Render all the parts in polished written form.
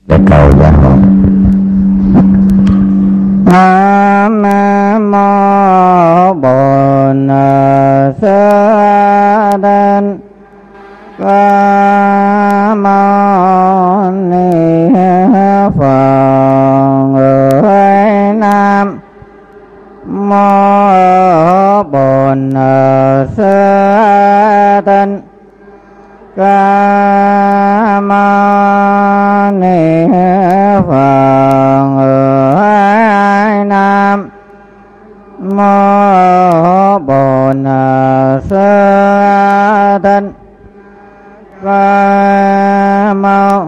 để cầu gia hộ. Nam mô Bổn Sư Thích Ca Mâu Ni Phật. Nam mô Bổn Sư Thích Ca Mâu Ni Phật. Nam mô Bổn Sư Thích Ca Mâu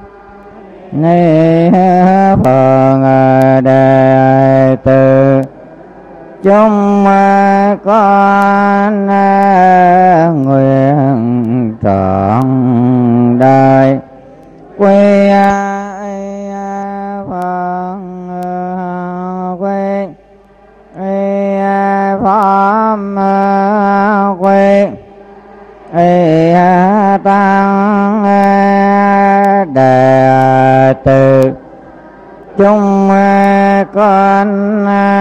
Ni Phật. Đệ tử chúng con nguyện trọn đời quy Phật, quy Pháp, quy Tăng. Đệ tử chúng con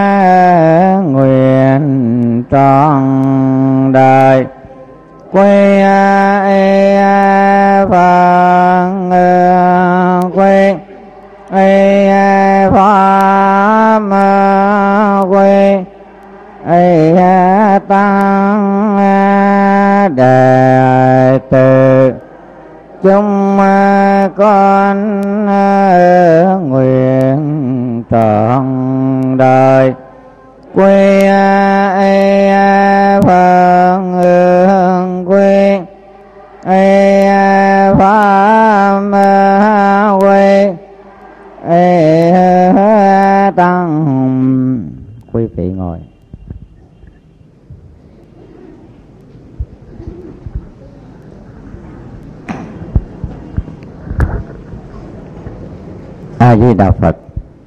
nguyện trọn đời quy Phật, quy Pháp, quy Tăng. Đệ tử chúng con nguyện trọn đời quy Phật, quy Pháp, quy Tăng. Quý vị ngồi. A Di Đà Phật.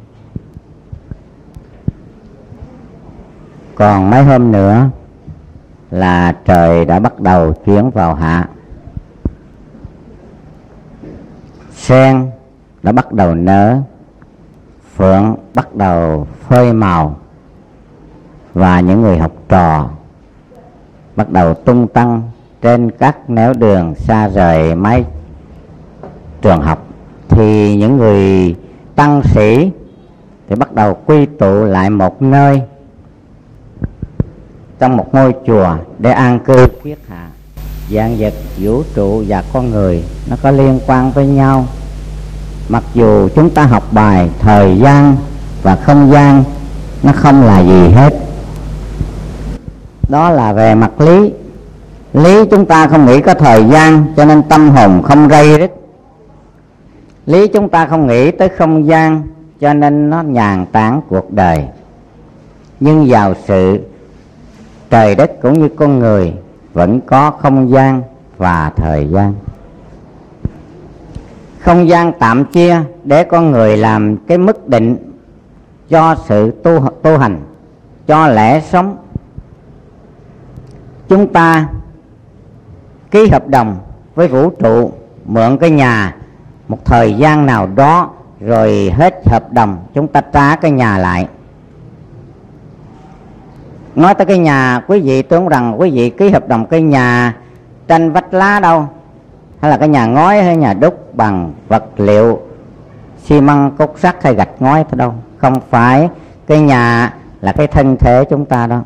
Còn mấy hôm nữa là trời đã bắt đầu chuyển vào hạ. Sen đã bắt đầu nở, phượng bắt đầu phơi màu, và những người học trò bắt đầu tung tăng trên các nẻo đường xa rời mái trường học. Thì những người tăng sĩ thì bắt đầu quy tụ lại một nơi trong một ngôi chùa để an cư kiết hạ. Vạn vật, vũ trụ và con người nó có liên quan với nhau. Mặc dù chúng ta học bài thời gian và không gian nó không là gì hết. Đó là về mặt lý. Lý chúng ta không nghĩ có thời gian cho nên tâm hồn không rây rứt. Lý chúng ta không nghĩ tới không gian cho nên nó nhàn tản cuộc đời. Nhưng vào sự trời đất cũng như con người vẫn có không gian và thời gian. Không gian tạm chia để con người làm cái mức định cho sự tu hành, cho lẽ sống. Chúng ta ký hợp đồng với vũ trụ mượn cái nhà một thời gian nào đó, rồi hết hợp đồng chúng ta trả cái nhà lại. Nói tới cái nhà, quý vị tưởng rằng quý vị ký hợp đồng cái nhà tranh vách lá đâu, hay là cái nhà ngói hay nhà đúc bằng vật liệu xi măng, cốt sắt hay gạch ngói thôi đâu. Không phải, cái nhà là cái thân thể chúng ta đó.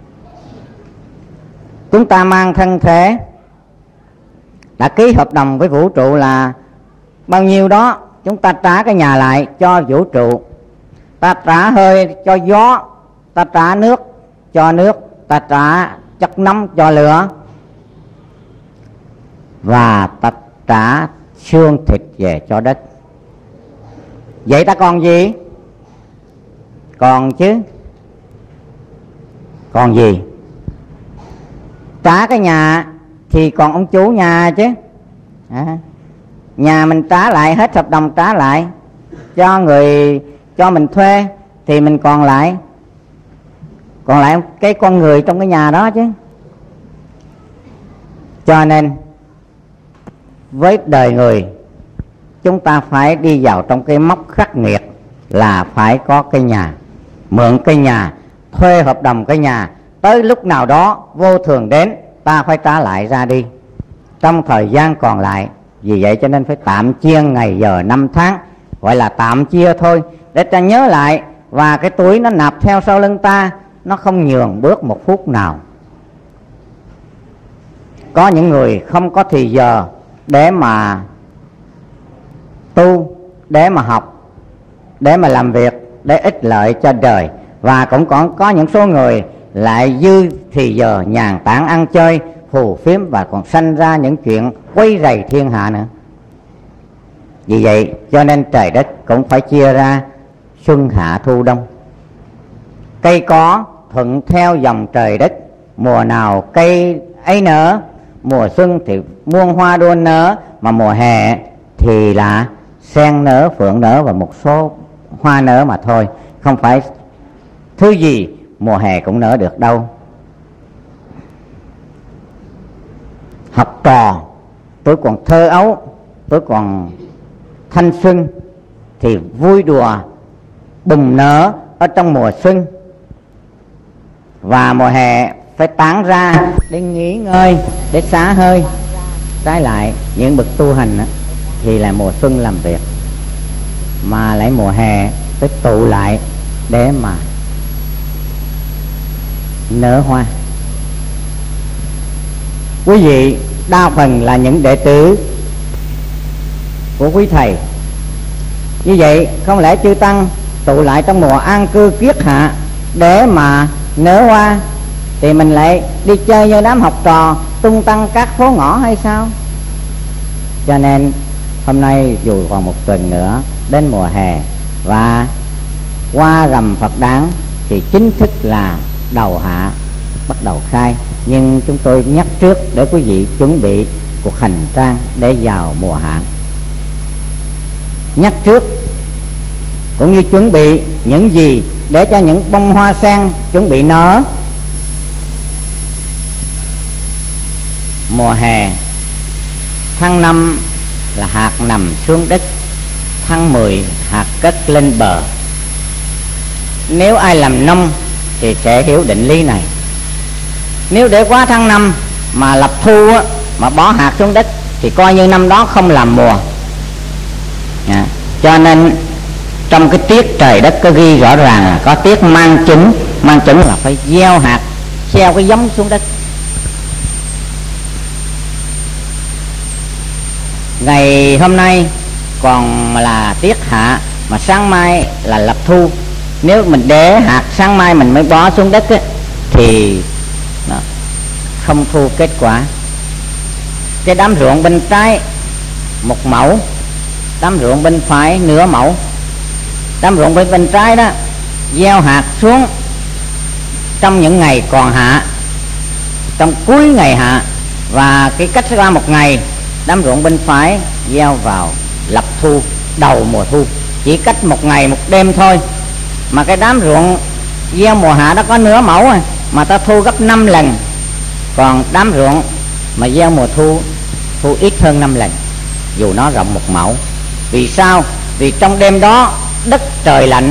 Chúng ta mang thân thể, đã ký hợp đồng với vũ trụ là bao nhiêu đó, chúng ta trả cái nhà lại cho vũ trụ. Ta trả hơi cho gió, ta trả nước cho nước, ta trả chất nóng cho lửa, và ta trả xương thịt về cho đất. Vậy ta còn gì? Còn chứ. Còn gì? Trả cái nhà thì còn ông chủ nhà chứ. Nhà mình trả lại, hết hợp đồng trả lại cho người cho mình thuê thì mình còn lại cái con người trong cái nhà đó chứ. Cho nên với đời người chúng ta phải đi vào trong cái mốc khắc nghiệt là phải có cái nhà, mượn cái nhà, thuê hợp đồng cái nhà, tới lúc nào đó vô thường đến ta phải trả lại ra đi trong thời gian còn lại. Vì vậy cho nên phải tạm chia ngày giờ năm tháng, gọi là tạm chia thôi, để ta nhớ lại. Và cái túi nó nạp theo sau lưng ta, nó không nhường bước một phút nào. Có những người không có thì giờ để mà tu, để mà học, để mà làm việc, để ích lợi cho đời. Và cũng còn có những số người lại dư thì giờ nhàn tản ăn chơi phù phiếm, và còn sanh ra những chuyện quấy rầy thiên hạ nữa. Vì vậy cho nên trời đất cũng phải chia ra xuân hạ thu đông. Cây có thuận theo dòng trời đất, mùa nào cây ấy nở. Mùa xuân thì muôn hoa đua nở, mà mùa hè thì là sen nở, phượng nở và một số hoa nở mà thôi. Không phải thứ gì mùa hè cũng nở được đâu. Học trò, tôi còn thơ ấu, tôi còn thanh xuân thì vui đùa bùng nở ở trong mùa xuân, và mùa hè phải tán ra để nghỉ ngơi, để xả hơi. Trái lại những bậc tu hành thì là mùa xuân làm việc, mà lại mùa hè phải tụ lại để mà nở hoa. Quý vị đa phần là những đệ tử của quý thầy, như vậy không lẽ chư tăng tụ lại trong mùa an cư kiết hạ để mà nở hoa, thì mình lại đi chơi như đám học trò tung tăng các phố ngõ hay sao? Cho nên hôm nay dù còn một tuần nữa đến mùa hè, và qua rằm Phật đản thì chính thức là đầu hạ bắt đầu khai. Nhưng chúng tôi nhắc trước để quý vị chuẩn bị cuộc hành trang để vào mùa hạ. Nhắc trước cũng như chuẩn bị những gì để cho những bông hoa sen chuẩn bị nở. Mùa hè, tháng 5 là hạt nằm xuống đất, tháng 10 hạt cất lên bờ. Nếu ai làm nông thì sẽ hiểu định lý này. Nếu để quá tháng 5 mà lập thu mà bó hạt xuống đất thì coi như năm đó không làm mùa. Cho nên trong cái tiết trời đất có ghi rõ ràng là có tiết mang chủng. Mang chủng là phải gieo hạt, gieo cái giống xuống đất. Ngày hôm nay còn là tiết hạ, mà sáng mai là lập thu. Nếu mình để hạt sáng mai mình mới bó xuống đất thì không thu kết quả. Cái đám ruộng bên trái 1 mẫu, đám ruộng bên phải nửa mẫu. Đám ruộng bên trái đó gieo hạt xuống trong những ngày còn hạ, trong cuối ngày hạ, và cái cách qua 1 ngày đám ruộng bên phải gieo vào lập thu đầu mùa thu. Chỉ cách 1 ngày 1 đêm thôi, mà cái đám ruộng gieo mùa hạ đó có nửa mẫu mà ta thu gấp 5 lần. Còn đám ruộng mà gieo mùa thu thu ít hơn 5 lần, dù nó rộng 1 mẫu. Vì sao? Vì trong đêm đó đất trời lạnh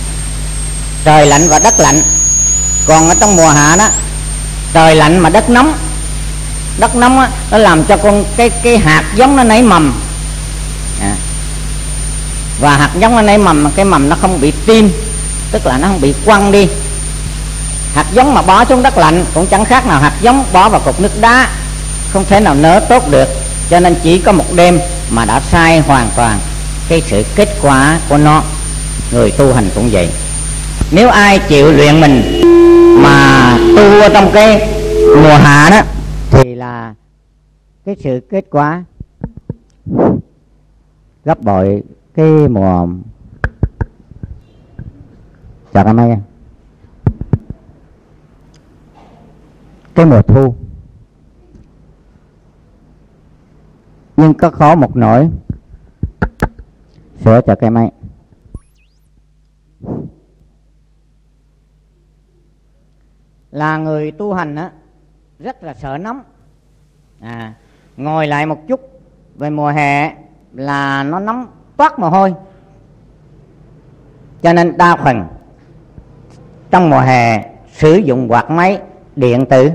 và đất lạnh. Còn ở trong mùa hạ đó trời lạnh mà đất nóng. Đất nóng á, nó làm cho cái hạt giống nó nảy mầm. Và hạt giống nó nảy mầm, cái mầm nó không bị tim, tức là nó không bị quăng đi. Hạt giống mà bỏ xuống đất lạnh cũng chẳng khác nào hạt giống bỏ vào cục nước đá, không thể nào nở tốt được. Cho nên chỉ có 1 đêm mà đã sai hoàn toàn cái sự kết quả của nó. Người tu hành cũng vậy. Nếu ai chịu luyện mình mà tu ở trong cái mùa hạ đó thì là cái sự kết quả gấp bội cái mùa. Chào các mấy. Cái mùa thu. Nhưng có khó một nỗi. Sửa cho cái máy. Là người tu hành á, rất là sợ nóng. Ngồi lại một chút về mùa hè là nó nóng toát mồ hôi. Cho nên đa phần trong mùa hè sử dụng quạt máy điện tử.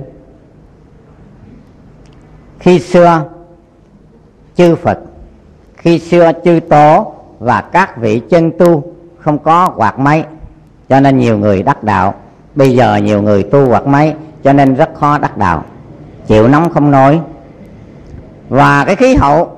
Khi xưa chư Phật, khi xưa chư Tổ và các vị chân tu không có quạt máy, cho nên nhiều người đắc đạo. Bây giờ nhiều người tu quạt máy cho nên rất khó đắc đạo, chịu nóng không nổi. Và cái khí hậu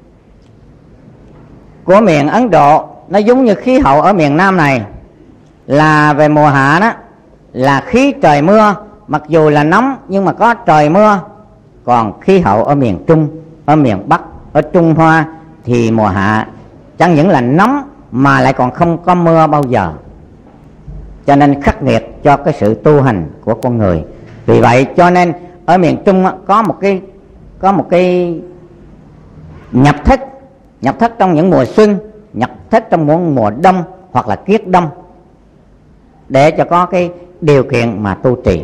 của miền Ấn Độ nó giống như khí hậu ở miền Nam này, là về mùa hạ đó là khí trời mưa, mặc dù là nóng nhưng mà có trời mưa. Còn khí hậu ở miền Trung, ở miền Bắc, ở Trung Hoa thì mùa hạ chẳng những là nóng mà lại còn không có mưa bao giờ, cho nên khắc nghiệt cho cái sự tu hành của con người. Vì vậy cho nên ở miền Trung có một cái nhập thất trong những mùa xuân, nhập thất trong những mùa đông hoặc là kiết đông, để cho có cái điều kiện mà tu trì.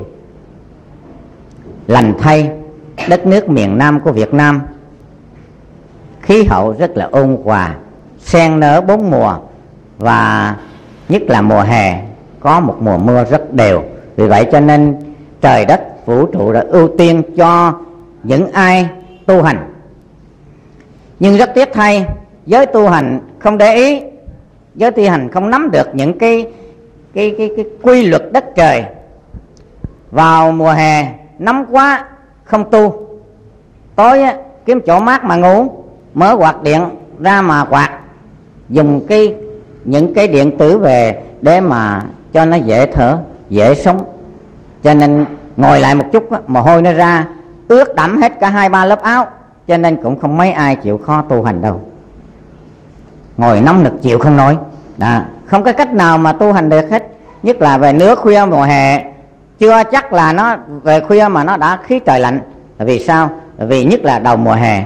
Lành thay, đất nước miền Nam của Việt Nam khí hậu rất là ôn hòa, sen nở 4 mùa, và nhất là mùa hè có một mùa mưa rất đều. Vì vậy cho nên trời đất vũ trụ đã ưu tiên cho những ai tu hành. Nhưng rất tiếc thay, giới tu hành không để ý, giới tu hành không nắm được những cái quy luật đất trời. Vào mùa hè nóng quá không tu, tối kiếm chỗ mát mà ngủ, mở quạt điện ra mà quạt, dùng những cái điện tử về để mà cho nó dễ thở, dễ sống. Cho nên ngồi lại một chút mồ hôi nó ra, ướt đẫm hết cả 2-3 lớp áo, cho nên cũng không mấy ai chịu khó tu hành đâu. Ngồi nóng nực chịu không nổi, không có cách nào mà tu hành được hết. Nhất là về nửa khuya mùa hè, chưa chắc là nó về khuya mà nó đã khí trời lạnh. Là vì sao? Là vì nhất là đầu mùa hè,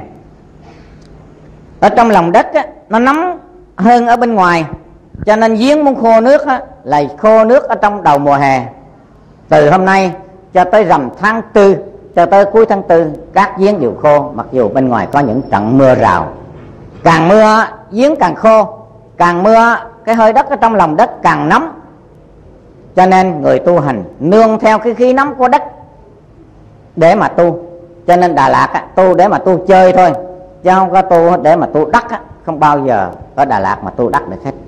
ở trong lòng đất nó nóng hơn ở bên ngoài, cho nên giếng muốn khô nước là khô nước ở trong đầu mùa hè. Từ hôm nay cho tới rằm tháng 4, cho tới cuối tháng 4, các giếng đều khô, mặc dù bên ngoài có những trận mưa rào. Càng mưa giếng càng khô, càng mưa cái hơi đất ở trong lòng đất càng nóng. Cho nên người tu hành nương theo cái khí nóng của đất để mà tu. Cho nên Đà Lạt tu để mà tu chơi thôi, chứ không có tu để mà tu đắc. Không bao giờ ở Đà Lạt mà tu đắc được hết.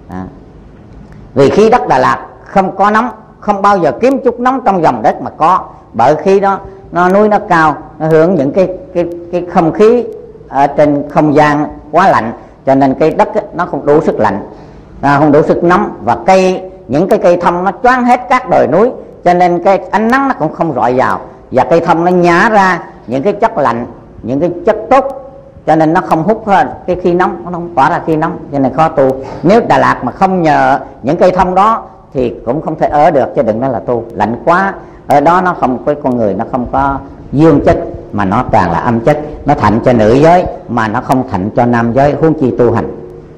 Vì khí đất Đà Lạt không có nóng, không bao giờ kiếm chút nóng trong dòng đất mà có. Bởi khi đó nó núi nó cao, nó hưởng những cái không khí ở trên không gian quá lạnh, cho nên cây đất nó không đủ sức lạnh, không đủ sức nóng. Và những cái cây thông nó choáng hết các đồi núi, cho nên cái ánh nắng nó cũng không rọi vào, và cây thông nó nhả ra những cái chất lạnh, những cái chất tốt, cho nên nó không hút cái khí nóng, nó không tỏa ra khí nóng, cho nên khó tu. Nếu Đà Lạt mà không nhờ những cây thông đó thì cũng không thể ở được, chứ đừng nói là tu. Lạnh quá, ở đó nó không có con người, nó không có dương chất mà nó toàn là âm chất. Nó thạnh cho nữ giới mà nó không thạnh cho nam giới, huống chi tu hành.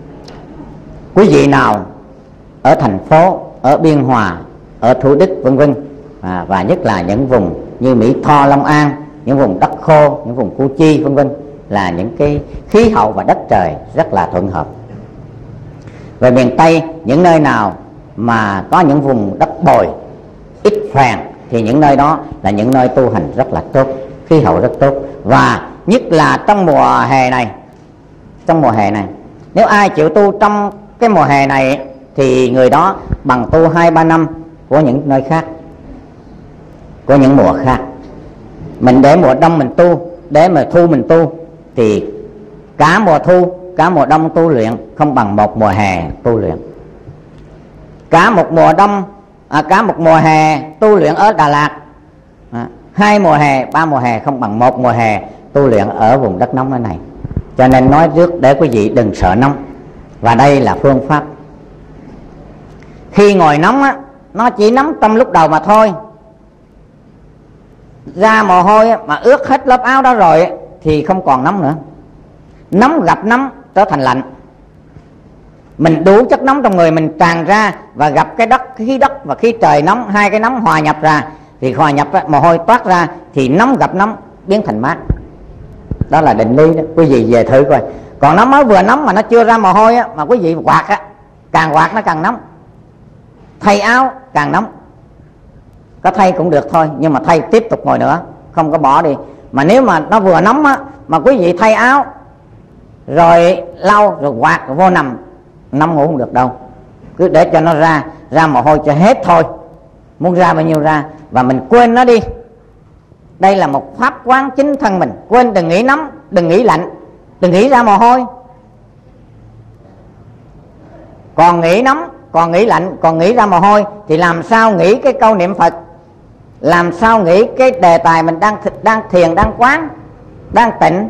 Quý vị nào ở thành phố, ở Biên Hòa, ở Thủ Đức vân vân, và nhất là những vùng như Mỹ Tho, Long An, những vùng đất khô, những vùng Củ Chi vân vân, là những cái khí hậu và đất trời rất là thuận hợp. Về miền Tây, những nơi nào mà có những vùng đất bồi ít phèn thì những nơi đó là những nơi tu hành rất là tốt, khí hậu rất tốt. Và nhất là trong mùa hè này, nếu ai chịu tu trong cái mùa hè này thì người đó bằng tu 2-3 năm của những nơi khác, của những mùa khác. Mình để mùa đông mình tu, để mà thu mình tu, thì cả mùa thu, cả mùa đông tu luyện không bằng một mùa hè tu luyện. Cả một mùa hè tu luyện ở Đà Lạt, 2 mùa hè, 3 mùa hè không bằng một mùa hè tu luyện ở vùng đất nóng này. Cho nên nói trước để quý vị đừng sợ nóng. Và đây là phương pháp. Khi ngồi nóng nó chỉ nóng trong lúc đầu mà thôi. Ra mồ hôi mà ướt hết lớp áo đó rồi thì không còn nóng nữa. Nóng gặp nóng trở thành lạnh. Mình đủ chất nóng trong người mình tràn ra, và gặp cái khí đất và khí trời nóng, hai cái nóng hòa nhập ra, thì hòa nhập mồ hôi toát ra thì nóng gặp nóng biến thành mát. Đó là định lý đó. Quý vị về thử coi, Còn nó mới vừa nóng mà nó chưa ra mồ hôi á, mà quý vị quạt á, càng quạt nó càng nóng. Thay áo càng nóng. Có thay cũng được thôi, nhưng mà thay tiếp tục ngồi nữa, không có bỏ đi. Mà nếu mà nó vừa nóng á, mà quý vị thay áo rồi lau rồi quạt rồi vô nằm ngủ không được đâu. Cứ để cho nó ra mồ hôi cho hết thôi. Muốn ra bao nhiêu ra, và mình quên nó đi. Đây là một pháp quán chính thân mình. Quên, đừng nghĩ nóng, đừng nghĩ lạnh, đừng nghĩ ra mồ hôi. Còn nghĩ nóng, còn nghĩ lạnh, còn nghĩ ra mồ hôi thì làm sao nghĩ cái câu niệm Phật, làm sao nghĩ cái đề tài mình đang thiền, đang quán, đang tịnh.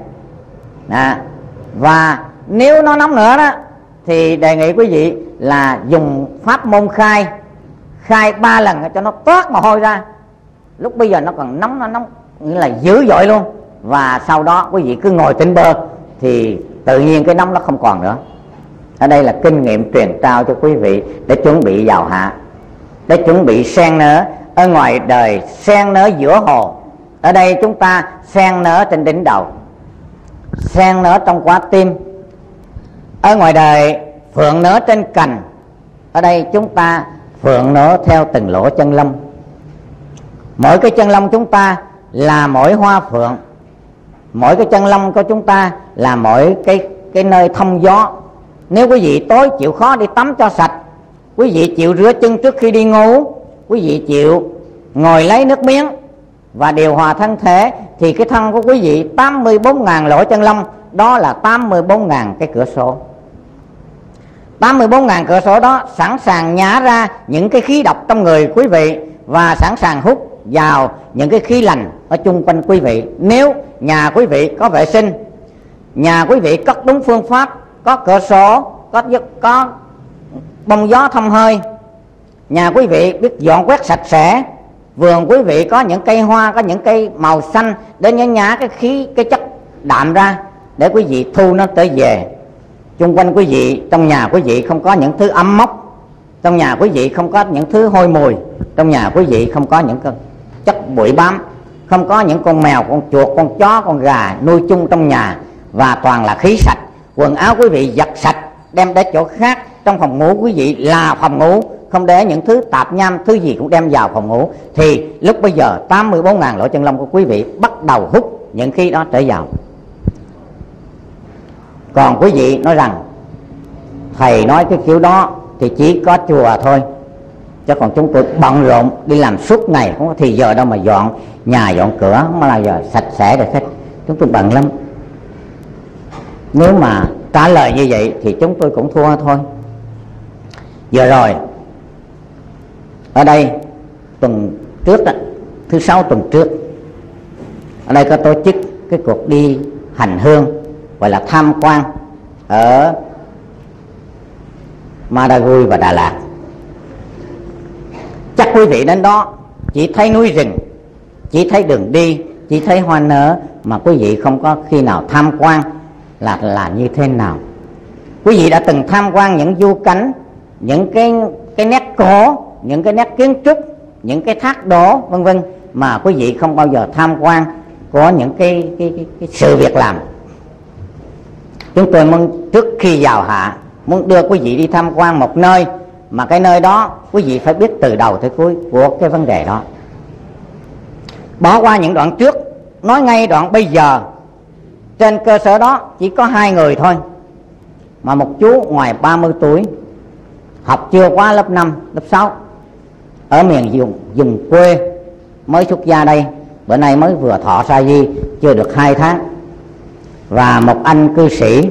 Và nếu nó nóng nữa đó thì đề nghị quý vị là dùng pháp môn khai 3 lần cho nó toát mồ hôi ra. Lúc bây giờ nó còn nóng, nó nóng nghĩa là dữ dội luôn. Và sau đó quý vị cứ ngồi trên bơ thì tự nhiên cái nóng nó không còn nữa. Ở đây là kinh nghiệm truyền trao cho quý vị để chuẩn bị vào hạ, để chuẩn bị sen nở. Ở ngoài đời sen nở giữa hồ, ở đây chúng ta sen nở trên đỉnh đầu, sen nở trong quả tim. Ở ngoài đời phượng nở trên cành, ở đây chúng ta phượng nở theo từng lỗ chân lông. Mỗi cái chân lông chúng ta là mỗi hoa phượng, mỗi cái chân lông của chúng ta là mỗi cái nơi thông gió. Nếu quý vị tối chịu khó đi tắm cho sạch, quý vị chịu rửa chân trước khi đi ngủ, quý vị chịu ngồi lấy nước miếng và điều hòa thân thể, thì cái thân của quý vị 84.000 lỗ chân lông, đó là 84.000 cái cửa sổ. 84.000 cửa sổ đó sẵn sàng nhả ra những cái khí độc trong người quý vị, và sẵn sàng hút vào những cái khí lành ở chung quanh quý vị. Nếu nhà quý vị có vệ sinh, nhà quý vị cất đúng phương pháp, có cửa sổ, có bông gió thông hơi, nhà quý vị biết dọn quét sạch sẽ, vườn quý vị có những cây hoa, có những cây màu xanh để nhả cái chất đạm ra, để quý vị thu nó trở về. Chung quanh quý vị, trong nhà quý vị không có những thứ ấm mốc, trong nhà quý vị không có những thứ hôi mùi, trong nhà quý vị không có những chất bụi bám, không có những con mèo, con chuột, con chó, con gà nuôi chung trong nhà, và toàn là khí sạch. Quần áo quý vị giặt sạch đem đến chỗ khác. Trong phòng ngủ quý vị là phòng ngủ, không để những thứ tạp nham, thứ gì cũng đem vào phòng ngủ, thì lúc bây giờ 84.000 lỗ chân lông của quý vị bắt đầu hút những khí đó trở vào. Còn quý vị nói rằng thầy nói cái kiểu đó thì chỉ có chùa thôi, chứ còn chúng tôi bận rộn đi làm suốt ngày, không có thì giờ đâu mà dọn nhà dọn cửa, không bao giờ sạch sẽ được hết. Chúng tôi bận lắm. Nếu mà trả lời như vậy thì chúng tôi cũng thua thôi. Vừa rồi ở đây tuần trước đó, thứ 6 tuần trước, ở đây có tổ chức cái cuộc đi hành hương gọi là tham quan ở Madagui và Đà Lạt. Chắc quý vị đến đó chỉ thấy núi rừng, chỉ thấy đường đi, chỉ thấy hoa nở, mà quý vị không có khi nào tham quan là như thế nào. Quý vị đã từng tham quan những du cảnh, những cái nét cổ, những cái nét kiến trúc, những cái thác đổ vân vân, mà quý vị không bao giờ tham quan có những cái sự việc làm. Chúng tôi muốn trước khi vào hạ muốn đưa quý vị đi tham quan một nơi, mà cái nơi đó quý vị phải biết từ đầu tới cuối của cái vấn đề đó. Bỏ qua những đoạn trước, nói ngay đoạn bây giờ. Trên cơ sở đó chỉ có 2 người thôi, mà một chú ngoài 30 tuổi, học chưa quá lớp 5, lớp 6, ở miền vùng quê, mới xuất gia đây, bữa nay mới vừa thọ sa di chưa được 2 tháng. Và một anh cư sĩ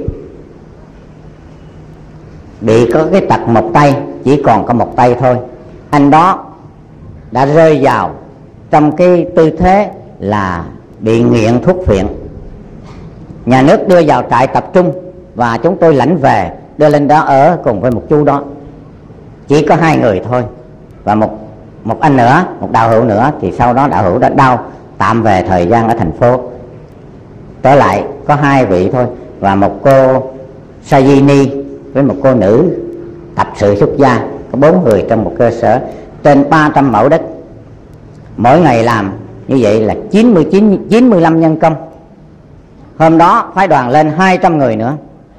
bị có cái tật một tay, chỉ còn có một tay thôi. Anh đó đã rơi vào trong cái tư thế là bị nghiện thuốc phiện. Nhà nước đưa vào trại tập trung và chúng tôi lãnh về đưa lên đó ở cùng với một chú đó. Chỉ có 2 người thôi. Và một anh nữa, một đạo hữu nữa, thì sau đó đạo hữu đã đau tạm về thời gian ở thành phố. Trở lại có 2 vị thôi, và một cô Sayini với một cô nữ tập sự xuất gia, có 4 người trong một cơ sở trên 300 mẫu đất. Mỗi ngày làm như vậy là 95 nhân công. Hôm đó phái đoàn lên 200 người nữa,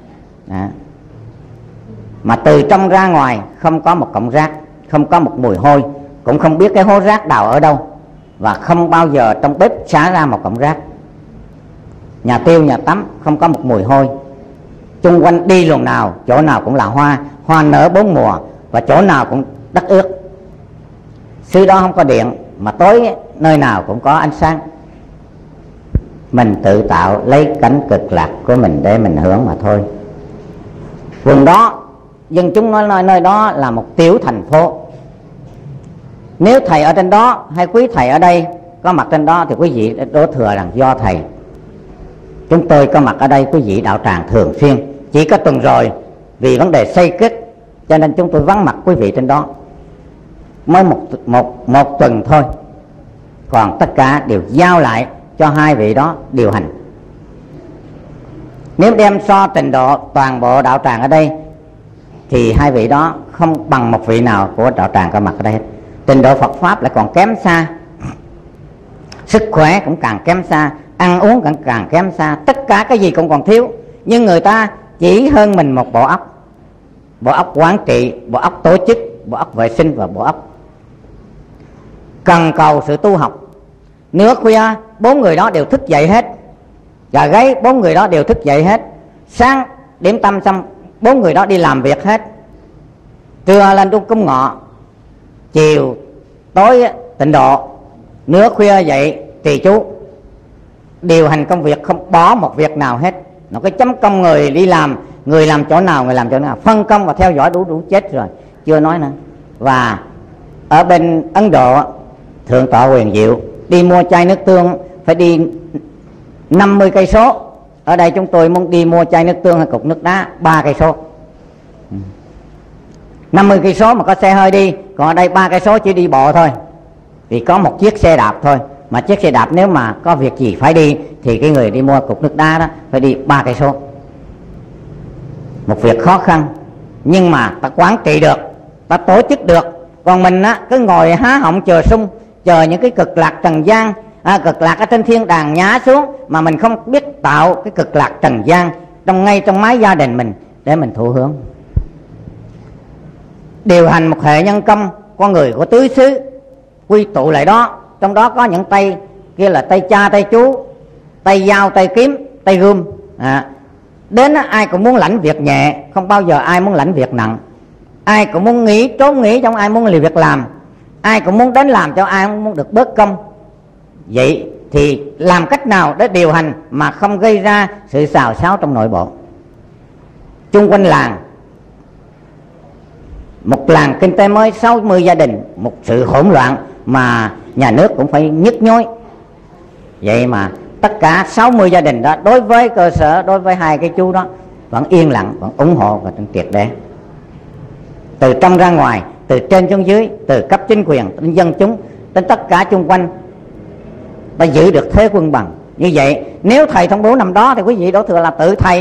Đó. Mà từ trong ra ngoài không có một cọng rác, không có một mùi hôi, cũng không biết cái hố rác đào ở đâu, và không bao giờ trong bếp xả ra một cọng rác. Nhà tiêu nhà tắm không có một mùi hôi, chung quanh đi luồng nào chỗ nào cũng là hoa, hoa nở 4 mùa, và chỗ nào cũng đất ướt. Xứ đó không có điện, mà tối nơi nào cũng có ánh sáng. Mình tự tạo lấy cảnh cực lạc của mình để mình hưởng mà thôi. Vùng đó dân chúng nói nơi đó là một tiểu thành phố. Nếu thầy ở trên đó hay quý thầy ở đây có mặt trên đó thì quý vị đổ thừa rằng do thầy. Chúng tôi có mặt ở đây quý vị đạo tràng thường xuyên, chỉ có tuần rồi vì vấn đề xây kết cho nên chúng tôi vắng mặt quý vị trên đó mới một tuần thôi, còn tất cả đều giao lại cho hai vị đó điều hành. Nếu đem so trình độ toàn bộ đạo tràng ở đây thì hai vị đó không bằng một vị nào của đạo tràng có mặt ở đây hết. Trình độ Phật pháp lại còn kém xa, sức khỏe cũng càng kém xa, ăn uống cũng càng kém xa, tất cả cái gì cũng còn thiếu. Nhưng người ta chỉ hơn mình một bộ óc quản trị, bộ óc tổ chức, bộ óc vệ sinh và bộ óc cần cầu sự tu học. Nửa khuya 4 người đó đều thức dậy hết, gà gáy 4 người đó đều thức dậy hết, sáng điểm tâm xong 4 người đó đi làm việc hết, trưa lên trung cúng ngọ, chiều tối tịnh độ, nửa khuya dậy trì chú, điều hành công việc không bỏ một việc nào hết. Nó có chấm công người đi làm, người làm chỗ nào người làm chỗ nào, phân công và theo dõi đủ chết rồi chưa nói nữa. Và ở bên Ấn Độ thượng tọa Huyền Diệu đi mua chai nước tương phải đi 50 cây số. Ở đây chúng tôi muốn đi mua chai nước tương hay cục nước đá 3 cây số, 50 cây số mà có xe hơi đi, còn ở đây 3 cây số chỉ đi bộ thôi, vì có một chiếc xe đạp thôi. Mà chiếc xe đạp nếu mà có việc gì phải đi thì cái người đi mua cục nước đá đó phải đi 3 cây số. Một việc khó khăn nhưng mà ta quản trị được, ta tổ chức được. Còn mình á cứ ngồi há họng chờ sung, chờ những cái cực lạc trần gian, cực lạc ở trên thiên đàng nhá xuống, mà mình không biết tạo cái cực lạc trần gian ngay trong mái gia đình mình để mình thụ hưởng. Điều hành một hệ nhân công, con người của tứ xứ quy tụ lại đó, trong đó có những tay kia là tay cha tay chú, tay dao tay kiếm tay gươm. Đến ai cũng muốn lãnh việc nhẹ, không bao giờ ai muốn lãnh việc nặng. Ai cũng muốn nghỉ trốn nghỉ, trong ai muốn làm việc làm. Ai cũng muốn đến làm cho ai muốn được bớt công. Vậy thì làm cách nào để điều hành mà không gây ra sự xào xáo trong nội bộ? Chung quanh làng, một làng kinh tế mới 60 gia đình, một sự hỗn loạn mà nhà nước cũng phải nhức nhối. Vậy mà tất cả 60 gia đình đó đối với cơ sở, đối với hai cái chú đó vẫn yên lặng, vẫn ủng hộ và triệt để. Từ trong ra ngoài, từ trên xuống dưới, từ cấp chính quyền đến dân chúng, đến tất cả chung quanh, ta giữ được thế quân bằng. Như vậy nếu thầy thông bố nằm đó thì quý vị đổ thừa là tự thầy,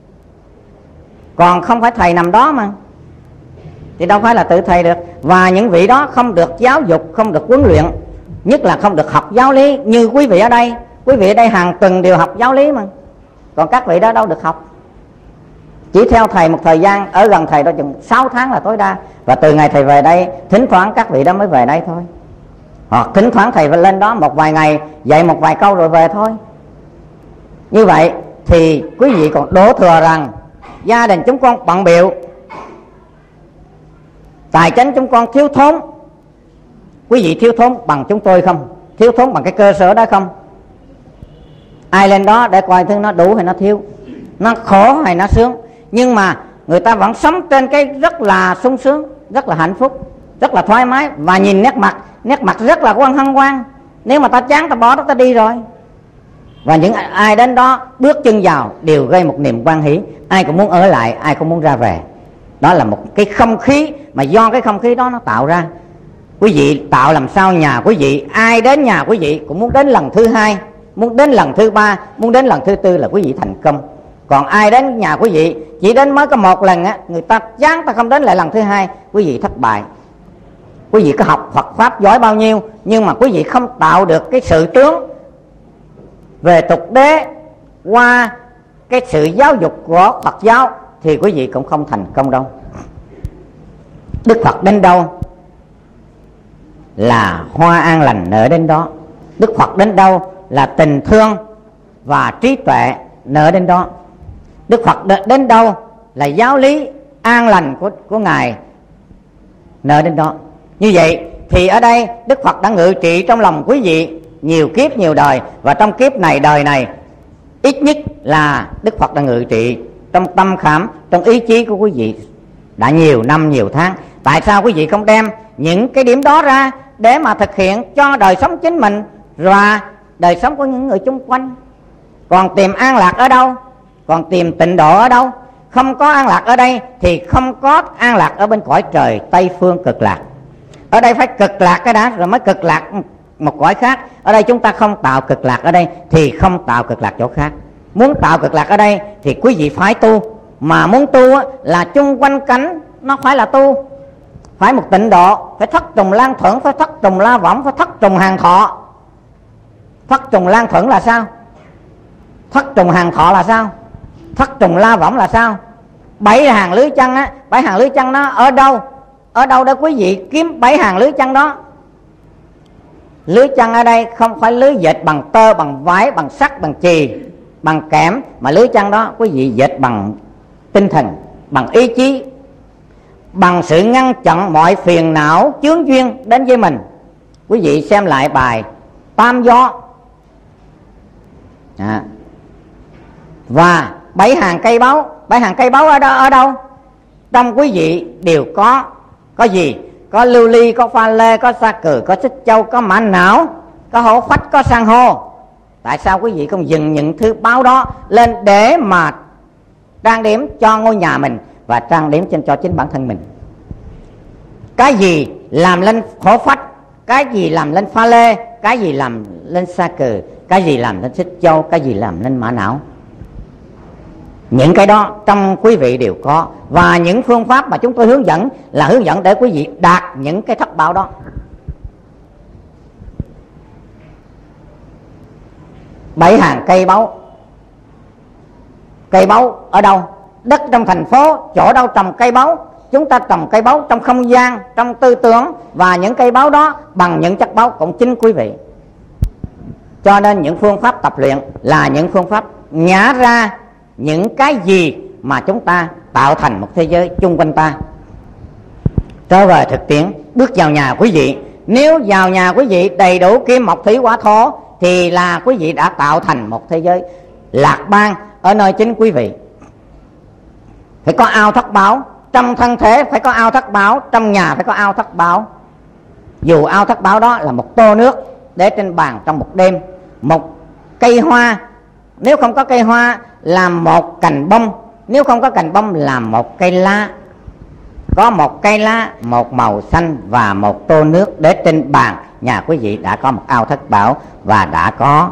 còn không phải thầy nằm đó mà thì đâu phải là tự thầy được. Và những vị đó không được giáo dục, không được huấn luyện, nhất là không được học giáo lý như quý vị ở đây. Quý vị ở đây hàng tuần đều học giáo lý mà, còn các vị đó đâu được học. Chỉ theo thầy một thời gian, ở gần thầy đó chừng 6 tháng là tối đa. Và từ ngày thầy về đây, thỉnh thoảng các vị đó mới về đây thôi. Hoặc thỉnh thoảng thầy phải lên đó một vài ngày, dạy một vài câu rồi về thôi. Như vậy thì quý vị còn đổ thừa rằng gia đình chúng con bận bịu, tài chính chúng con thiếu thốn. Quý vị thiếu thốn bằng chúng tôi không? Thiếu thốn bằng cái cơ sở đó không? Ai lên đó để coi thứ nó đủ hay nó thiếu, nó khổ hay nó sướng. Nhưng mà người ta vẫn sống trên cái rất là sung sướng, rất là hạnh phúc, rất là thoải mái. Và nhìn nét mặt rất là hân hoan. Nếu mà ta chán ta bỏ đó ta đi rồi. Và những ai đến đó bước chân vào đều gây một niềm hoan hỷ. Ai cũng muốn ở lại, ai cũng muốn ra về. Đó là một cái không khí mà do cái không khí đó nó tạo ra. Quý vị tạo làm sao nhà quý vị, ai đến nhà quý vị cũng muốn đến lần thứ hai, muốn đến lần thứ ba, muốn đến lần thứ tư là quý vị thành công. Còn ai đến nhà quý vị chỉ đến mới có một lần á, người ta chán ta không đến lại lần thứ hai, quý vị thất bại. Quý vị có học Phật pháp giỏi bao nhiêu, nhưng mà quý vị không tạo được cái sự tướng về tục đế qua cái sự giáo dục của Phật giáo thì quý vị cũng không thành công đâu. Đức Phật đến đâu là hoa an lành nở đến đó. Đức Phật đến đâu là tình thương và trí tuệ nở đến đó. Đức Phật đến đâu là giáo lý an lành của Ngài nở đến đó. Như vậy thì ở đây Đức Phật đã ngự trị trong lòng quý vị nhiều kiếp nhiều đời, và trong kiếp này đời này ít nhất là Đức Phật đã ngự trị trong tâm khảm, trong ý chí của quý vị đã nhiều năm nhiều tháng. Tại sao quý vị không đem những cái điểm đó ra để mà thực hiện cho đời sống chính mình và đời sống của những người chung quanh? Còn tìm an lạc ở đâu? Còn tìm tịnh độ ở đâu? Không có an lạc ở đây thì không có an lạc ở bên cõi trời Tây Phương cực lạc. Ở đây phải cực lạc cái đã rồi mới cực lạc một cõi khác. Ở đây chúng ta không tạo cực lạc ở đây thì không tạo cực lạc chỗ khác. Muốn tạo cực lạc ở đây thì quý vị phải tu. Mà muốn tu là chung quanh cánh, nó phải là tu. Phải một tịnh độ, phải thất trùng lan thuẫn, phải thất trùng la võng, phải thất trùng hàng thọ. Thất trùng lan thuẫn là sao? Thất trùng hàng thọ là sao? Thất trùng la võng là sao? 7 hàng lưới chăn á, 7 hàng lưới chăn nó ở đâu? Ở đâu để quý vị kiếm 7 hàng lưới chăn đó? Lưới chăn ở đây không phải lưới dệt bằng tơ, bằng vải, bằng sắt, bằng chì, bằng kẽm, mà lưới chăn đó quý vị dệt bằng tinh thần, bằng ý chí, bằng sự ngăn chặn mọi phiền não chướng duyên đến với mình. Quý vị xem lại bài Tam Do và 7 hàng cây báu. 7 hàng cây báu ở đâu? Trong quý vị đều có gì? Có lưu ly, có pha lê, có sa cừ, có xích châu, có mã não, có hổ phách, có san hô. Tại sao quý vị không dừng những thứ báo đó lên để mà trang điểm cho ngôi nhà mình và trang điểm cho chính bản thân mình? Cái gì làm lên hổ phách, cái gì làm lên pha lê, cái gì làm lên sa cừ, cái gì làm lên xích châu, cái gì làm lên mã não. Những cái đó trong quý vị đều có. Và những phương pháp mà chúng tôi hướng dẫn là hướng dẫn để quý vị đạt những cái thất bảo đó. 7 hàng cây báu. Cây báu ở đâu? Đất trong thành phố, chỗ đâu trồng cây báu? Chúng ta trồng cây báu trong không gian, trong tư tưởng. Và những cây báu đó bằng những chất báu cũng chính quý vị. Cho nên những phương pháp tập luyện là những phương pháp nhả ra những cái gì mà chúng ta tạo thành một thế giới chung quanh ta. Trở về thực tiễn, bước vào nhà quý vị. Nếu vào nhà quý vị đầy đủ kim mộc thủy hỏa thổ thì là quý vị đã tạo thành một thế giới lạc ban ở nơi chính quý vị. Phải có ao thất bảo, trong thân thể phải có ao thất bảo, trong nhà phải có ao thất bảo. Dù ao thất bảo đó là một tô nước để trên bàn trong một đêm, một cây hoa, nếu không có cây hoa làm một cành bông, nếu không có cành bông làm một cây lá. Có một cây lá, một màu xanh và một tô nước để trên bàn nhà quý vị đã có một ao thất bảo và đã có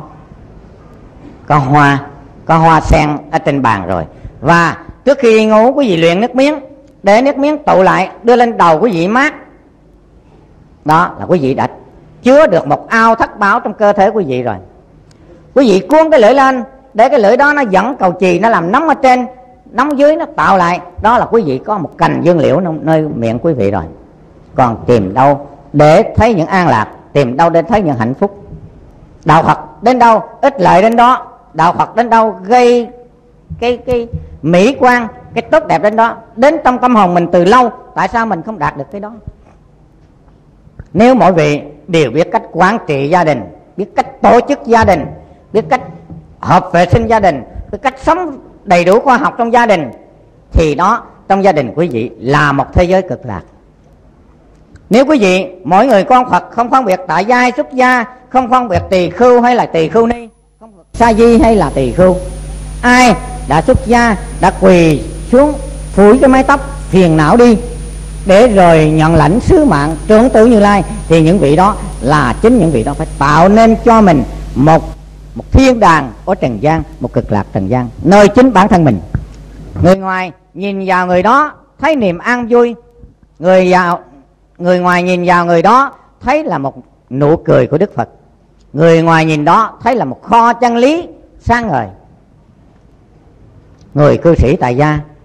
hoa sen ở trên bàn rồi. Và trước khi đi ngủ quý vị luyện nước miếng, để nước miếng tụ lại đưa lên đầu quý vị mát. Đó là quý vị đã chứa được một ao thất bảo trong cơ thể quý vị rồi. Quý vị cuốn cái lưỡi lên để cái lưỡi đó nó dẫn cầu chì, nó làm nóng ở trên, nóng dưới, nó tạo lại. Đó là quý vị có một cành dương liễu nơi miệng quý vị rồi. Còn tìm đâu để thấy những an lạc, tìm đâu để thấy những hạnh phúc? Đạo Phật đến đâu ích lợi đến đó. Đạo Phật đến đâu gây cái mỹ quan, cái tốt đẹp đến đó. Đến trong tâm hồn mình từ lâu. Tại sao mình không đạt được cái đó? Nếu mọi vị đều biết cách quản trị gia đình, biết cách tổ chức gia đình, biết cách hợp vệ sinh gia đình, biết cách sống đầy đủ khoa học trong gia đình, thì đó trong gia đình quý vị là một thế giới cực lạc. Nếu quý vị mỗi người con Phật không phân biệt tại gia hay xuất gia, không phân biệt tỳ khưu hay là tỳ khưu ni, không phân biệt sa di hay là tỳ khưu, ai đã xuất gia đã quỳ xuống phủi cái mái tóc phiền não đi để rồi nhận lãnh sứ mạng trưởng tử Như Lai, thì những vị đó là chính những vị đó phải tạo nên cho mình một thiên đàng ở trần gian, một cực lạc trần gian, nơi chính bản thân mình. Người ngoài nhìn vào người đó thấy niềm an vui, người ngoài nhìn vào người đó thấy là một nụ cười của Đức Phật, người ngoài nhìn đó thấy là một kho chân lý sáng ngời. Người cư sĩ tại gia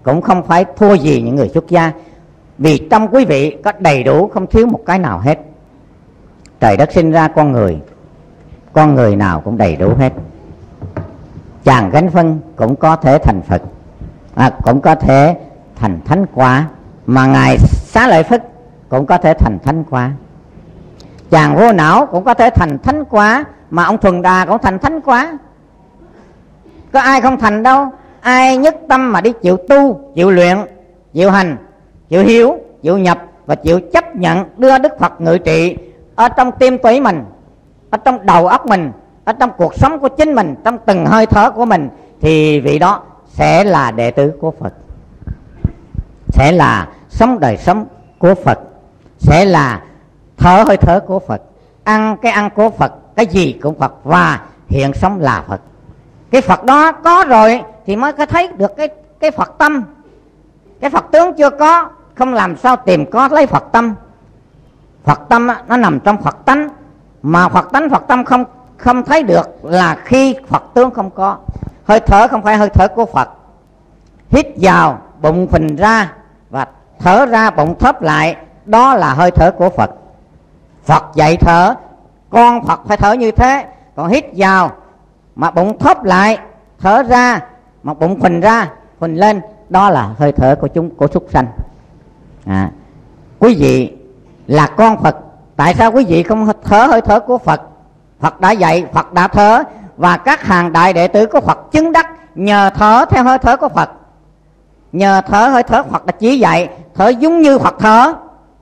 cũng không phải thua gì những người xuất gia, vì trong quý vị có đầy đủ, không thiếu một cái nào hết. Trời đất sinh ra con người nào cũng đầy đủ hết. Chàng Gánh Phân cũng có thể thành Phật, cũng có thể thành Thánh Quả, mà Ngài Xá Lợi Phất cũng có thể thành Thánh Quả. Chàng Vô Não cũng có thể thành Thánh Quả, mà ông Thuần Đà cũng thành Thánh Quả. Có ai không thành đâu. Ai nhất tâm mà đi chịu tu, chịu luyện, chịu hành, chịu hiểu, chịu nhập và chịu chấp nhận đưa Đức Phật ngự trị ở trong tim tủy mình, ở trong đầu óc mình, ở trong cuộc sống của chính mình, trong từng hơi thở của mình, thì vị đó sẽ là đệ tử của Phật, sẽ là sống đời sống của Phật, sẽ là thở hơi thở của Phật, ăn cái ăn của Phật, cái gì cũng Phật, và hiện sống là Phật. Cái Phật đó có rồi thì mới có thấy được cái Phật tâm. Cái Phật tướng chưa có, không làm sao tìm có lấy Phật tâm. Phật tâm nó nằm trong Phật tánh, mà Phật tánh Phật tâm không thấy được là khi Phật tướng không có. Hơi thở không phải hơi thở của Phật. Hít vào bụng phình ra và thở ra bụng thấp lại, đó là hơi thở của Phật. Phật dạy thở, con Phật phải thở như thế. Còn hít vào mà bụng thấp lại, thở ra mà bụng phình ra, phình lên, đó là hơi thở của súc sanh. Quý vị là con Phật, tại sao quý vị không thở hơi thở của Phật? Phật đã dạy, Phật đã thở, và các hàng đại đệ tử của Phật chứng đắc nhờ thở theo hơi thở của Phật. Nhờ thở hơi thở Phật đã chỉ dạy, thở giống như Phật thở.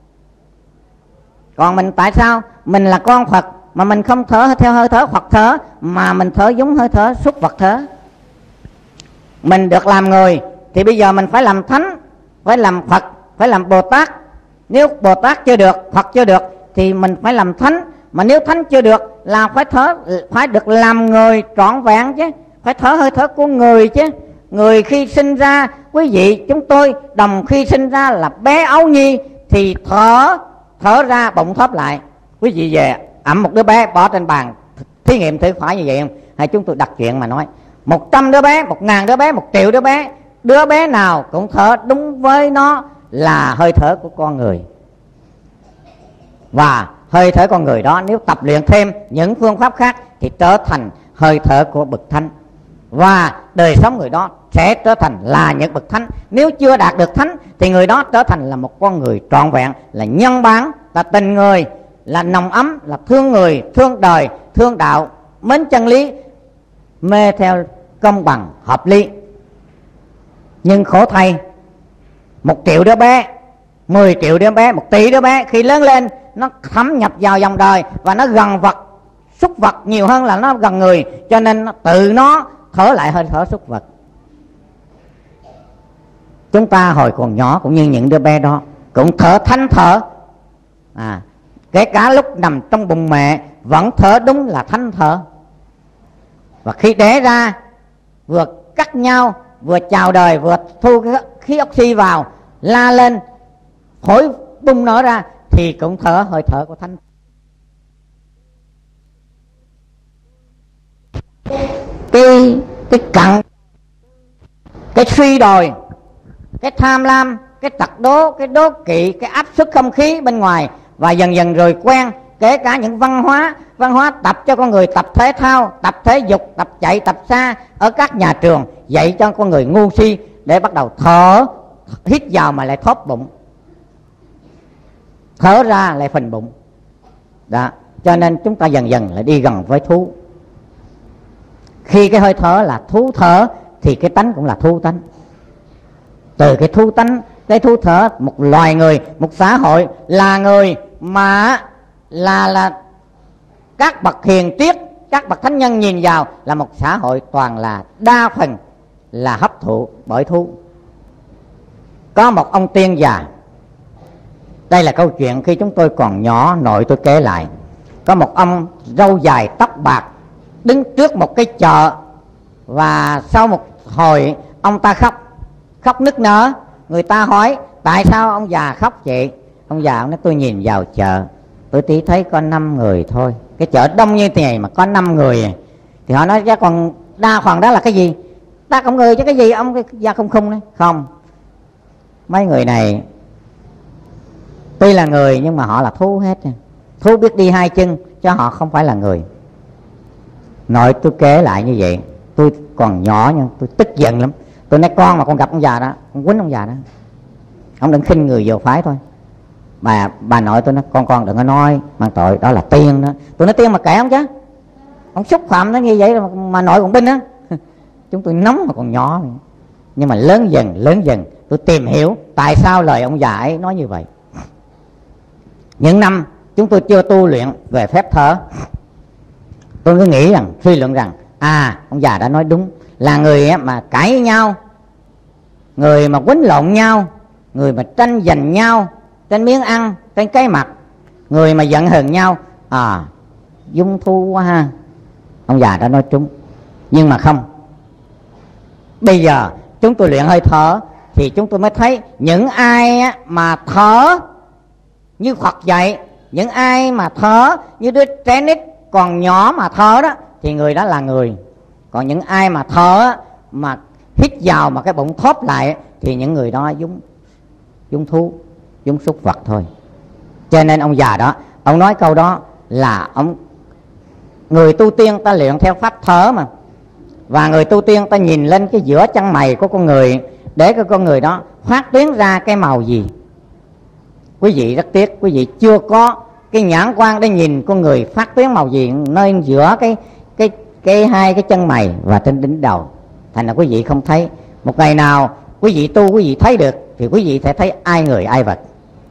Còn mình tại sao mình là con Phật mà mình không thở theo hơi thở Phật thở, mà mình thở giống hơi thở súc vật thở? Mình được làm người thì bây giờ mình phải làm thánh, phải làm Phật, phải làm Bồ Tát. Nếu Bồ Tát chưa được, Phật chưa được thì mình phải làm thánh. Mà nếu thánh chưa được là phải được làm người trọn vẹn chứ, phải thở hơi thở của người chứ. Người khi sinh ra, quý vị chúng tôi đồng khi sinh ra là bé ấu nhi, thì thở ra bụng thấp lại. Quý vị về ẵm một đứa bé bỏ trên bàn thí nghiệm thử phải như vậy không? Hay chúng tôi đặt chuyện mà nói 100 đứa bé, 1000 đứa bé, 1 triệu đứa bé, đứa bé nào cũng thở đúng với nó là hơi thở của con người. Và hơi thở con người đó nếu tập luyện thêm những phương pháp khác thì trở thành hơi thở của bậc thánh, và đời sống người đó sẽ trở thành là những bậc thánh. Nếu chưa đạt được thánh thì người đó trở thành là một con người trọn vẹn, là nhân bản, là tình người, là nồng ấm, là thương người, thương đời, thương đạo, mến chân lý, mê theo công bằng, hợp lý. Nhưng khổ thay, 1 triệu đứa bé, 10 triệu đứa bé, 1 tỷ đứa bé khi lớn lên nó thấm nhập vào dòng đời và nó gần vật, súc vật nhiều hơn là nó gần người, cho nên tự nó thở lại hơi thở súc vật. Chúng ta hồi còn nhỏ cũng như những đứa bé đó, cũng thở thánh thở, kể cả lúc nằm trong bụng mẹ vẫn thở đúng là thánh thở. Và khi đẻ ra vừa cắt nhau, vừa chào đời, vừa thu khí oxy vào, la lên, phổi bung nở ra thì cũng thở hơi thở của thánh. Cái cặn, cái suy đồi, cái tham lam, cái tật đố, cái đố kỵ, cái áp suất không khí bên ngoài, và dần dần rồi quen. Kể cả những văn hóa tập cho con người tập thể thao, tập thể dục, tập chạy, tập xa ở các nhà trường, dạy cho con người ngu si để bắt đầu thở, hít vào mà lại thóp bụng, thở ra lại phình bụng. Đó, cho nên chúng ta dần dần lại đi gần với thú. Khi cái hơi thở là thú thở thì cái tánh cũng là thú tánh. Từ cái thú tánh, cái thú thở, một loài người, một xã hội là người mà là các bậc hiền triết, các bậc thánh nhân nhìn vào là một xã hội toàn là đa phần là hấp thụ bởi thú. Có một ông tiên già, đây là câu chuyện khi chúng tôi còn nhỏ, nội tôi kể lại. Có một ông râu dài tóc bạc đứng trước một cái chợ, và sau một hồi ông ta khóc nức nở. Người ta hỏi tại sao ông già khóc vậy? Ông già ông nói tôi nhìn vào chợ, tôi chỉ thấy có 5 người thôi. Cái chợ đông như thế này mà có 5 người. Thì họ nói chứ còn đa phần đó là cái gì? Ta con người chứ cái gì? Ông già không đấy. Không, mấy người này tuy là người nhưng mà họ là thú hết. Thú biết đi hai chân cho họ không phải là người. Nội tôi kể lại như vậy, tôi còn nhỏ nhưng tôi tức giận lắm. Tôi nói con mà con gặp ông già đó, con quýnh ông già đó, ông đừng khinh người vô phái thôi. Bà nội tôi nói con đừng có nói mang tội, đó là tiên đó. Tôi nói tiên mà kệ ông chứ, ông xúc phạm nó như vậy mà nội còn binh á. Chúng tôi nóng mà còn nhỏ. Nhưng mà lớn dần tôi tìm hiểu tại sao lời ông già ấy nói như vậy. Những năm chúng tôi chưa tu luyện về phép thở, tôi cứ nghĩ rằng, suy luận rằng ông già đã nói đúng, là người mà cãi nhau, người mà quýnh lộn nhau, người mà tranh giành nhau trên miếng ăn, trên cái mặt, người mà giận hờn nhau, dung thu quá ha. Ông già đã nói trúng. Nhưng mà không, bây giờ chúng tôi luyện hơi thở thì chúng tôi mới thấy những ai mà thở như Phật dạy, những ai mà thở như đứa trẻ nít còn nhỏ mà thở đó thì người đó là người. Còn những ai mà thở mà hít vào mà cái bụng thóp lại thì những người đó giống thú, giống súc vật thôi. Cho nên ông già đó, ông nói câu đó là người tu tiên ta luyện theo pháp thở mà. Và người tu tiên ta nhìn lên cái giữa chân mày của con người để cái con người đó phát tiến ra cái màu gì. Quý vị rất tiếc, quý vị chưa có cái nhãn quan để nhìn con người phát tiến màu gì nơi giữa cái hai cái chân mày và trên đỉnh đầu. Thành ra quý vị không thấy. Một ngày nào quý vị tu, quý vị thấy được thì quý vị sẽ thấy ai người ai vật.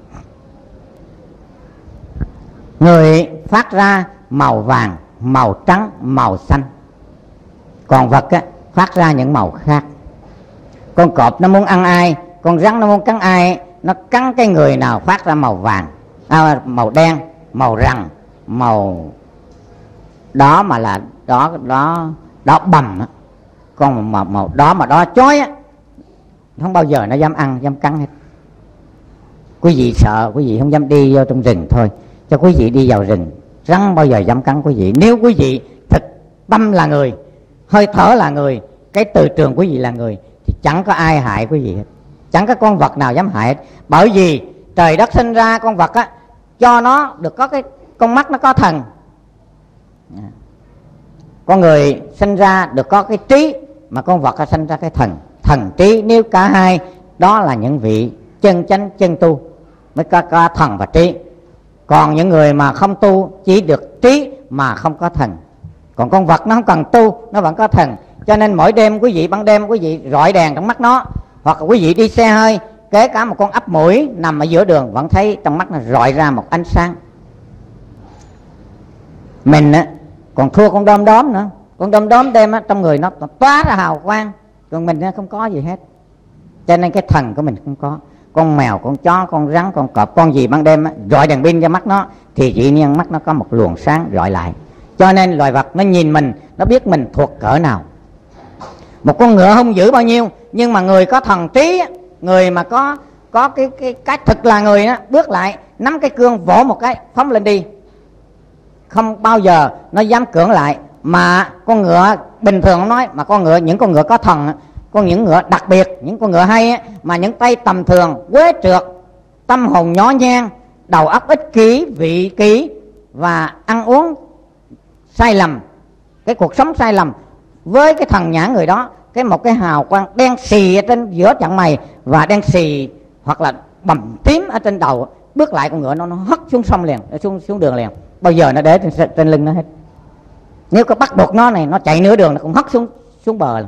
Người phát ra màu vàng, màu trắng, màu xanh. Còn vật phát ra những màu khác. Con cọp nó muốn ăn ai, con rắn nó muốn cắn ai, nó cắn cái người nào phát ra màu vàng, màu đen, màu rằn, màu đó mà là đó bầm. Còn màu đó mà đó chói không bao giờ nó dám ăn, dám cắn hết. Quý vị sợ, quý vị không dám đi vô trong rừng thôi. Cho quý vị đi vào rừng, rắn bao giờ dám cắn quý vị. Nếu quý vị thực tâm là người, hơi thở là người, cái từ trường quý vị là người, thì chẳng có ai hại quý vị hết. Chẳng có con vật nào dám hại hết. Bởi vì trời đất sinh ra con vật cho nó được có cái con mắt nó có thần. Con người sinh ra được có cái trí, mà con vật sinh ra cái thần trí. Nếu cả hai đó là những vị chân chánh chân tu mới có thần và trí. Còn những người mà không tu chỉ được trí mà không có thần. Còn con vật nó không cần tu, nó vẫn có thần. Cho nên mỗi đêm quý vị, ban đêm quý vị rọi đèn trong mắt nó, hoặc là quý vị đi xe hơi, kể cả một con ấp muỗi nằm ở giữa đường vẫn thấy trong mắt nó rọi ra một ánh sáng. Mình còn thua con đom đóm nữa. Con đom đóm đêm trong người nó toát ra hào quang, còn mình không có gì hết. Cho nên cái thần của mình không có. Con mèo, con chó, con rắn, con cọp, con gì ban đêm rọi đèn pin cho mắt nó thì dĩ nhiên mắt nó có một luồng sáng rọi lại. Cho nên loài vật nó nhìn mình, nó biết mình thuộc cỡ nào. Một con ngựa hung dữ bao nhiêu, nhưng mà người có thần trí, người mà có cái thực là người đó, bước lại nắm cái cương vỗ một cái phóng lên đi, không bao giờ nó dám cưỡng lại. Mà con ngựa bình thường nói, mà những con ngựa có thần, những ngựa đặc biệt, những con ngựa hay mà những tay tầm thường, quế trượt, tâm hồn nhỏ nhen, đầu óc ích kỷ, vị kỷ và ăn uống sai lầm, cái cuộc sống sai lầm, với cái thần nhãn người đó, một cái hào quang đen xì ở trên giữa chặng mày và đen xì hoặc là bầm tím ở trên đầu, bước lại con ngựa nó hất xuống sông liền, xuống đường liền, bao giờ nó để trên lưng nó hết. Nếu có bắt buộc nó này, nó chạy nửa đường nó cũng hất xuống bờ.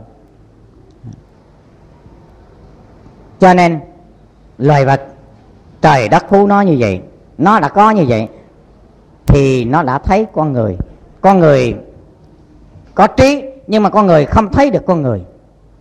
Cho nên loài vật trời đất phú nó như vậy, nó đã có như vậy thì nó đã thấy con người có trí, nhưng mà con người không thấy được con người.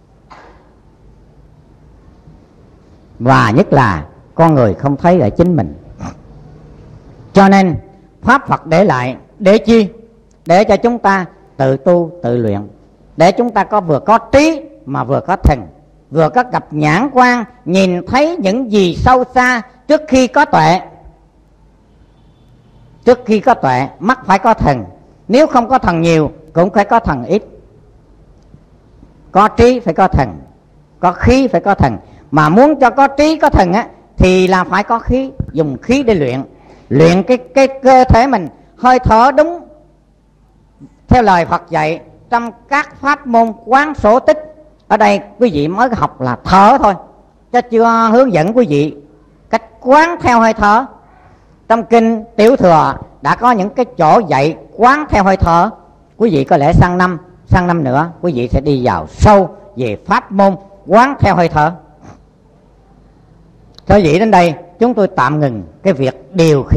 Và nhất là con người không thấy ở chính mình. Cho nên Pháp Phật để lại để chi? Để cho chúng ta tự tu tự luyện, để chúng ta vừa có trí mà vừa có thần, vừa có gặp nhãn quan, nhìn thấy những gì sâu xa trước khi có tuệ. Trước khi có tuệ, mắt phải có thần. Nếu không có thần nhiều cũng phải có thần ít. Có trí phải có thần, có khí phải có thần. Mà muốn cho có trí có thần á, thì là phải có khí, dùng khí để luyện cái cơ thể mình hơi thở đúng theo lời Phật dạy trong các pháp môn quán sổ tích. Ở đây quý vị mới học là thở thôi, chứ chưa hướng dẫn quý vị cách quán theo hơi thở. Trong kinh Tiểu Thừa đã có những cái chỗ dạy quán theo hơi thở. Quý vị có lẽ sang năm nữa quý vị sẽ đi vào sâu về pháp môn quán theo hơi thở. Cho vậy đến đây chúng tôi tạm ngừng cái việc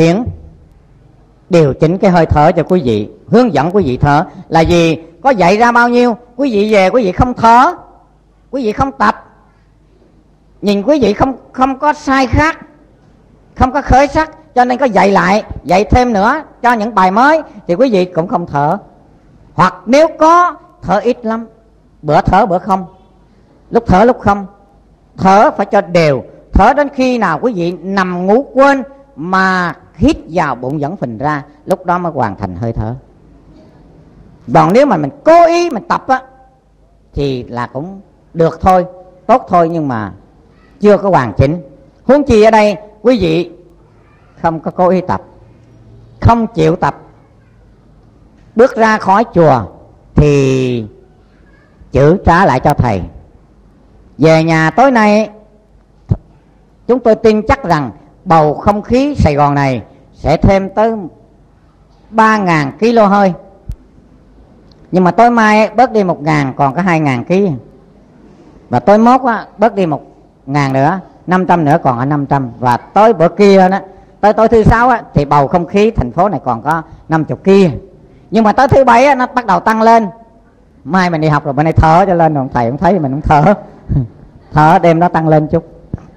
điều chỉnh cái hơi thở cho quý vị, hướng dẫn quý vị thở. Là gì? Có dạy ra bao nhiêu, quý vị về quý vị không thở, quý vị không tập, nhìn quý vị không có sai khác, không có khởi sắc, cho nên có dạy lại, dạy thêm nữa cho những bài mới thì quý vị cũng không thở. Hoặc nếu có, thở ít lắm, bữa thở bữa không, lúc thở lúc không. Thở phải cho đều, thở đến khi nào quý vị nằm ngủ quên mà hít vào bụng vẫn phình ra, lúc đó mới hoàn thành hơi thở. Còn nếu mà mình cố ý mình tập á thì là cũng được thôi, tốt thôi, nhưng mà chưa có hoàn chỉnh. Huống chi ở đây quý vị không có cố ý tập, không chịu tập, bước ra khỏi chùa thì chữ trả lại cho thầy. Về nhà tối nay chúng tôi tin chắc rằng bầu không khí Sài Gòn này sẽ thêm tới 3.000 kg hơi. Nhưng mà tối mai bớt đi 1.000 còn có 2.000 kg. Và tối mốt á, bớt đi 1.000 nữa, 500 nữa còn ở 500. Và tới bữa kia đó, tới tối thứ sáu á, thì bầu không khí thành phố này còn có 50 kg. Nhưng mà tới thứ bảy á, nó bắt đầu tăng lên. Mai mình đi học rồi bên này thở cho lên, rồi thầy không thấy mình không thở. Thở đêm đó tăng lên chút.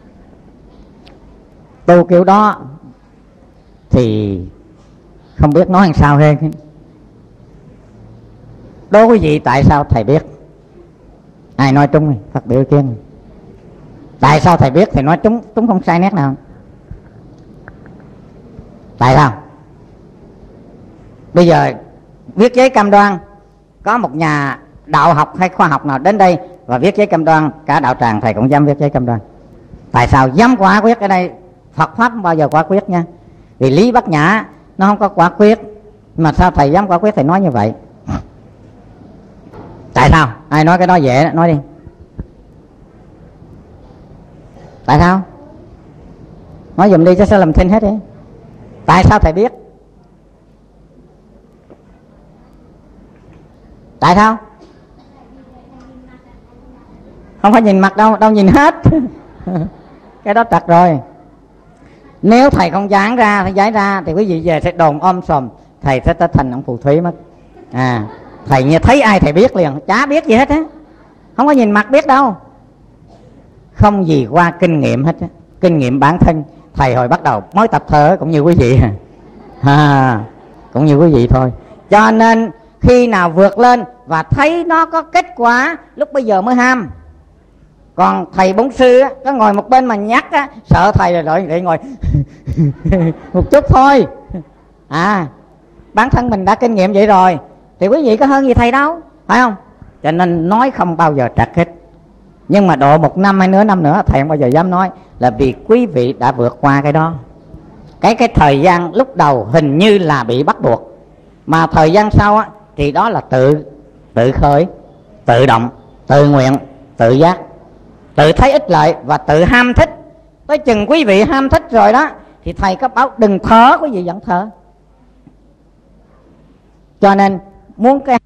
Tu kiểu đó thì không biết nói làm sao hết. Đố quý vị tại sao thầy biết? Ai nói trúng thì phát biểu ý kiến. Tại sao thầy biết thì nói trúng không sai nét nào. Tại sao? Bây giờ viết giấy cam đoan, có một nhà đạo học hay khoa học nào đến đây và viết giấy cam đoan, cả đạo tràng thầy cũng dám viết giấy cam đoan. Tại sao dám quả quyết? Ở đây Phật pháp không bao giờ quả quyết nha, vì lý bát nhã nó không có quả quyết. Mà sao thầy dám quả quyết, thầy nói như vậy? Tại sao? Ai nói cái đó dễ, nói đi. Tại sao? Nói dùm đi chứ sao làm thinh hết đi. Tại sao thầy biết? Tại sao? Không phải nhìn mặt đâu, đâu nhìn hết. Cái đó trật rồi. Nếu thầy không dán ra, giải ra thì quý vị về sẽ đồn om sòm, thầy sẽ trở thành ông phù thủy mất. Thầy như thấy ai thầy biết liền, chả biết gì hết á, không có nhìn mặt biết đâu. Không gì qua kinh nghiệm hết á, kinh nghiệm bản thân. Thầy hồi bắt đầu mới tập thở cũng như quý vị cũng như quý vị thôi. Cho nên khi nào vượt lên và thấy nó có kết quả, lúc bây giờ mới ham. Còn thầy bổn sư á, có ngồi một bên mà nhắc á, sợ thầy rồi lại ngồi một chút thôi. Bản thân mình đã kinh nghiệm vậy rồi thì quý vị có hơn gì thầy đâu, phải không? Cho nên nói không bao giờ trật hết. Nhưng mà độ 1 năm hay nửa năm nữa thầy không bao giờ dám nói, là vì quý vị đã vượt qua cái đó. Cái thời gian lúc đầu hình như là bị bắt buộc, mà thời gian sau á thì đó là tự khởi, tự động, tự nguyện, tự giác, tự thấy ích lợi và tự ham thích. Tới chừng quý vị ham thích rồi đó thì thầy có bảo đừng thở, quý vị vẫn thở. Cho nên muốn cái